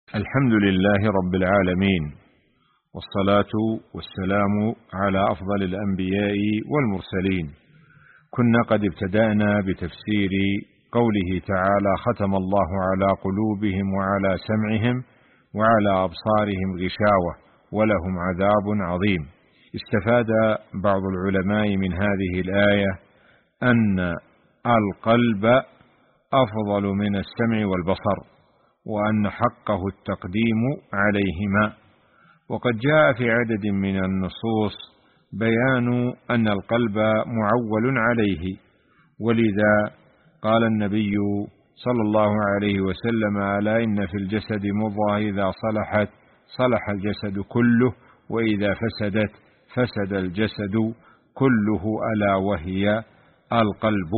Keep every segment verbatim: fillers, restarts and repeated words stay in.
الحمد لله رب العالمين، والصلاة والسلام على أفضل الأنبياء والمرسلين. كنا قد ابتدأنا بتفسير قوله تعالى: ختم الله على قلوبهم وعلى سمعهم وعلى أبصارهم غشاوة ولهم عذاب عظيم. استفاد بعض العلماء من هذه الآية أن القلب أفضل من السمع والبصر، وأن حقه التقديم عليهما. وقد جاء في عدد من النصوص بيان أن القلب معول عليه، ولذا قال النبي صلى الله عليه وسلم: ألا إن في الجسد مضغة إذا صلحت صلح الجسد كله، وإذا فسدت فسد الجسد كله، ألا وهي القلب.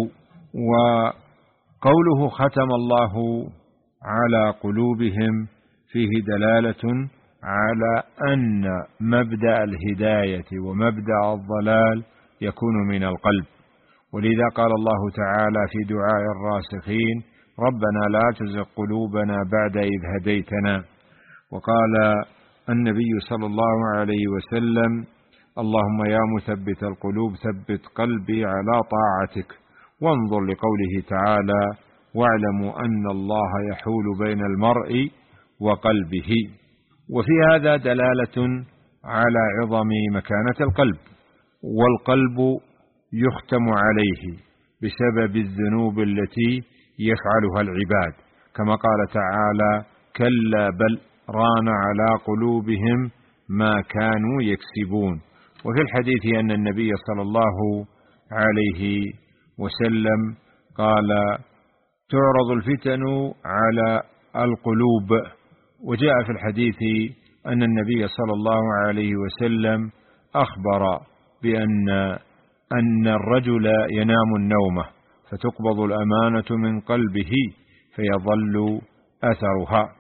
وقوله ختم الله على قلوبهم فيه دلالة على أن مبدأ الهداية ومبدأ الضلال يكون من القلب، ولذا قال الله تعالى في دعاء الراسخين: ربنا لا تزغ قلوبنا بعد إذ هديتنا. وقال النبي صلى الله عليه وسلم: اللهم يا مثبت القلوب ثبت قلبي على طاعتك. وانظر لقوله تعالى: واعلموا أن الله يحول بين المرء وقلبه. وفي هذا دلالة على عظم مكانة القلب، والقلب يختم عليه بسبب الذنوب التي يفعلها العباد، كما قال تعالى: كلا بل ران على قلوبهم ما كانوا يكسبون. وفي الحديث أن النبي صلى الله عليه وسلم قال: تعرض الفتن على القلوب. وجاء في الحديث أن النبي صلى الله عليه وسلم أخبر بأن أن الرجل ينام النومة فتقبض الأمانة من قلبه فيظل أثرها.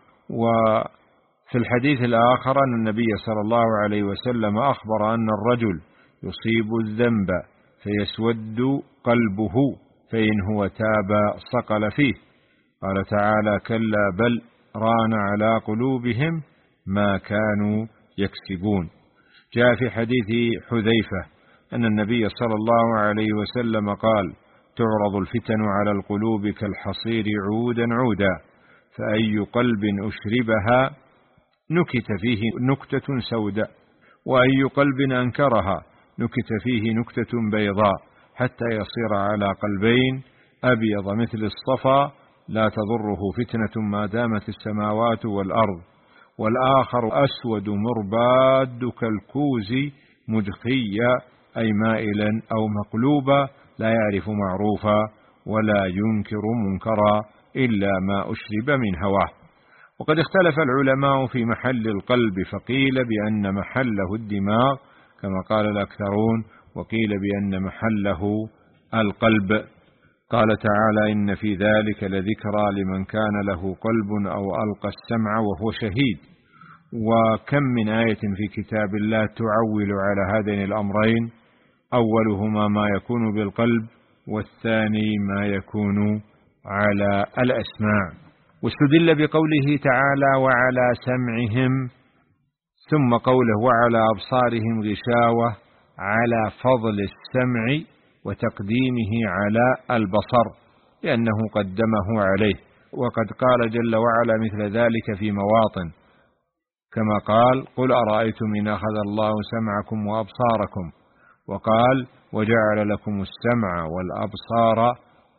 وفي الحديث الآخر أن النبي صلى الله عليه وسلم أخبر أن الرجل يصيب الذنب فيسود قلبه، فإن هو تاب صقل فيه. قال تعالى: كلا بل ران على قلوبهم ما كانوا يكسبون. جاء في حديث حذيفة أن النبي صلى الله عليه وسلم قال: تعرض الفتن على القلوب كالحصير عودا عودا، فأي قلب أشربها نكت فيه نكتة سوداء، وأي قلب أنكرها نكت فيه نكتة بيضاء، حتى يصير على قلبين أبيض مثل الصفا لا تضره فتنة ما دامت السماوات والأرض، والآخر أسود مرباد كالكوز مدخيا، أي مائلا أو مقلوبا لا يعرف معروفا ولا ينكر منكرا إلا ما أشرب من هواه. وقد اختلف العلماء في محل القلب، فقيل بأن محله الدماغ كما قال الأكثرون، وقيل بأن محله القلب. قال تعالى: إن في ذلك لذكرى لمن كان له قلب أو ألقى السمع وهو شهيد. وكم من آية في كتاب الله تعول على هذين الأمرين، أولهما ما يكون بالقلب، والثاني ما يكون على الأسماع. واستدل بقوله تعالى: وعلى سمعهم، ثم قوله: وعلى أبصارهم غشاوة، على فضل السمع وتقديمه على البصر، لأنه قدمه عليه. وقد قال جل وعلا مثل ذلك في مواطن، كما قال: قل أرأيتم إن أخذ الله سمعكم وأبصاركم، وقال: وجعل لكم السمع والأبصار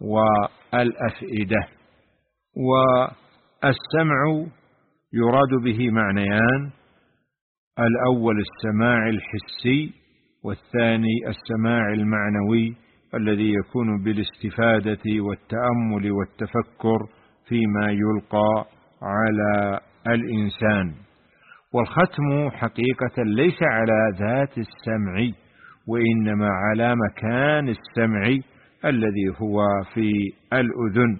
والأفئدة. والسمع يراد به معنيان: الأول السماع الحسي، والثاني السماع المعنوي الذي يكون بالاستفادة والتأمل والتفكر فيما يلقى على الإنسان. والختم حقيقة ليس على ذات السمع، وإنما على مكان السمع الذي هو في الأذن.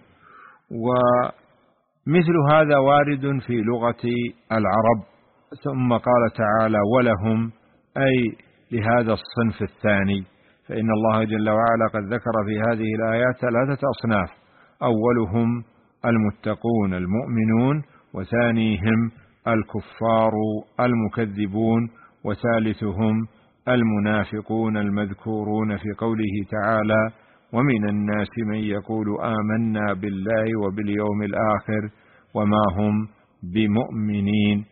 ومثل هذا وارد في لغة العرب. ثم قال تعالى: ولهم، أي لهذا الصنف الثاني. فإن الله جل وعلا قد ذكر في هذه الآيات ثلاثة أصناف: أولهم المتقون المؤمنون، وثانيهم الكفار المكذبون، وثالثهم المنافقون المذكورون في قوله تعالى: ومن الناس من يقول آمنا بالله وباليوم الآخر وما هم بمؤمنين.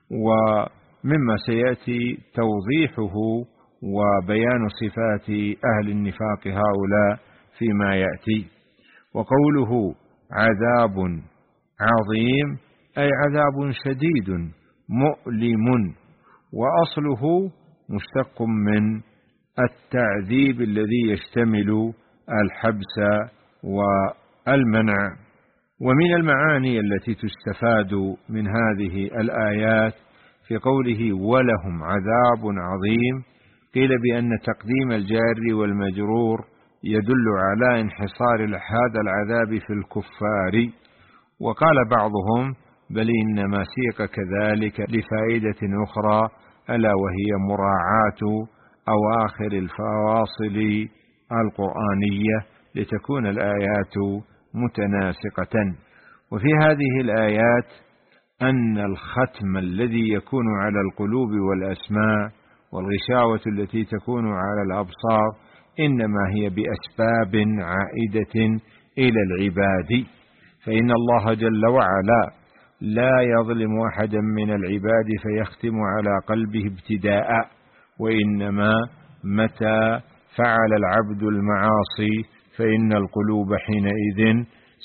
ومما سيأتي توضيحه وبيان صفات أهل النفاق هؤلاء فيما يأتي. وقوله عذاب عظيم أي عذاب شديد مؤلم، وأصله مشتق من التعذيب الذي يشتمل الحبس والمنع. ومن المعاني التي تستفاد من هذه الآيات في قوله ولهم عذاب عظيم، قيل بأن تقديم الجار والمجرور يدل على انحصار هذا العذاب في الكفار. وقال بعضهم بل إنما سيق كذلك لفائدة أخرى، ألا وهي مراعاة أواخر الفواصل القرآنية لتكون الآيات متناسقة. وفي هذه الآيات أن الختم الذي يكون على القلوب والأسماع والغشاوة التي تكون على الأبصار إنما هي بأسباب عائدة إلى العباد، فإن الله جل وعلا لا يظلم أحدا من العباد فيختم على قلبه ابتداء، وإنما متى فعل العبد المعاصي فإن القلوب حينئذ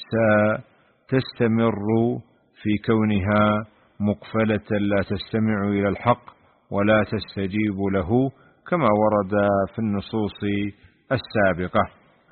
ستستمر في كونها مقفلة لا تستمع إلى الحق ولا تستجيب له، كما ورد في النصوص السابقة.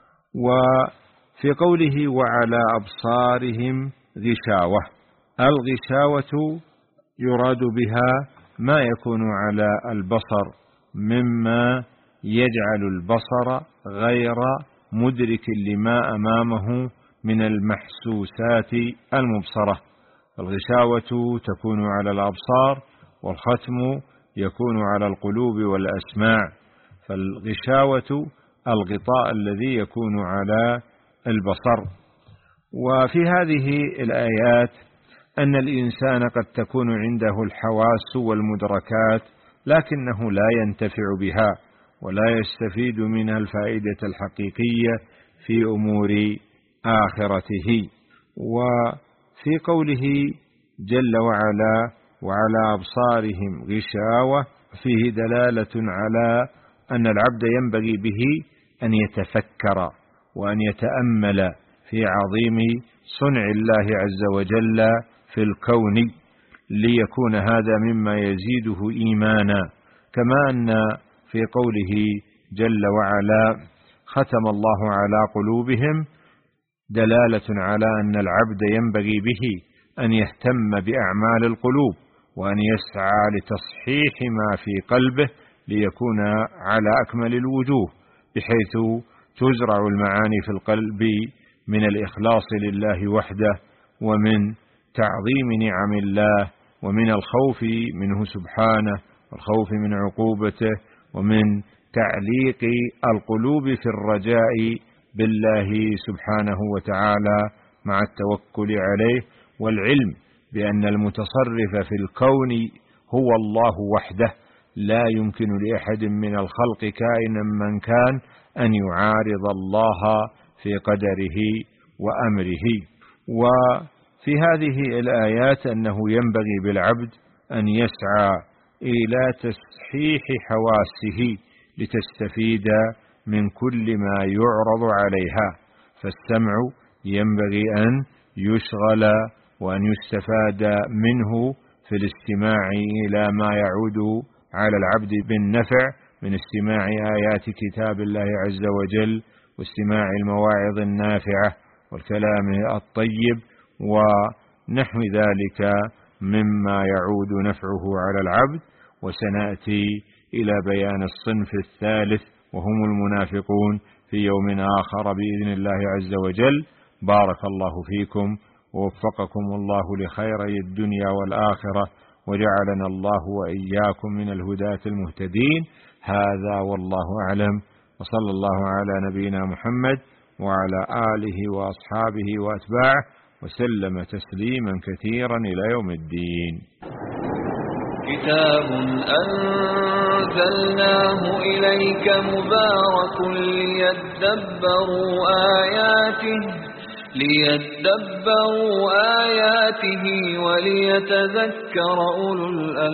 وفي قوله وعلى أبصارهم غشاوة، الغشاوة يراد بها ما يكون على البصر مما يجعل البصر غير مدرك لما أمامه من المحسوسات المبصرة. الغشاوة تكون على الأبصار، والختم يكون على القلوب والأسماع. فالغشاوة الغطاء الذي يكون على البصر. وفي هذه الآيات أن الإنسان قد تكون عنده الحواس والمدركات لكنه لا ينتفع بها ولا يستفيد منها الفائدة الحقيقية في أمور آخرته. وفي قوله جل وعلا وعلى أبصارهم غشاوة فيه دلالة على أن العبد ينبغي به أن يتفكر وأن يتأمل في عظيم صنع الله عز وجل في الكون ليكون هذا مما يزيده إيمانا، كما أن في قوله جل وعلا ختم الله على قلوبهم دلالة على أن العبد ينبغي به أن يهتم بأعمال القلوب وأن يسعى لتصحيح ما في قلبه ليكون على أكمل الوجوه، بحيث تزرع المعاني في القلب من الإخلاص لله وحده، ومن تعظيم نعم الله، ومن الخوف منه سبحانه والخوف من عقوبته، ومن تعليق القلوب في الرجاء بالله سبحانه وتعالى مع التوكل عليه، والعلم بأن المتصرف في الكون هو الله وحده، لا يمكن لأحد من الخلق كائنا من كان أن يعارض الله في قدره وأمره. وفي هذه الآيات أنه ينبغي بالعبد أن يسعى إلى تصحيح حواسه لتستفيد من كل ما يعرض عليها، فالسمع ينبغي أن يشغل وأن يستفاد منه في الاستماع إلى ما يعود على العبد بالنفع من استماع آيات كتاب الله عز وجل واستماع المواعظ النافعة والكلام الطيب ونحو ذلك مما يعود نفعه على العبد. وسنأتي إلى بيان الصنف الثالث وهم المنافقون في يوم آخر بإذن الله عز وجل. بارك الله فيكم ووفقكم الله لخيري الدنيا والآخرة، وجعلنا الله وإياكم من الهداة المهتدين. هذا والله أعلم، وصلى الله على نبينا محمد وعلى آله وأصحابه وأتباعه، وسلم تسليما كثيرا إلى يوم الدين. كتاب أنزلناه إليك مبارك ليدبروا آياته ليدبروا آياته وليتذكر أولو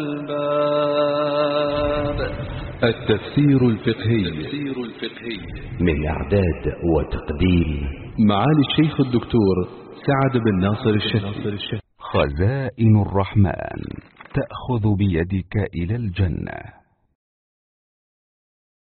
الألباب. التفسير الفقهي من إعداد وتقديم معالي الشيخ الدكتور سعد بن ناصر الشهري. خزائن الرحمن تأخذ بيدك إلى الجنة.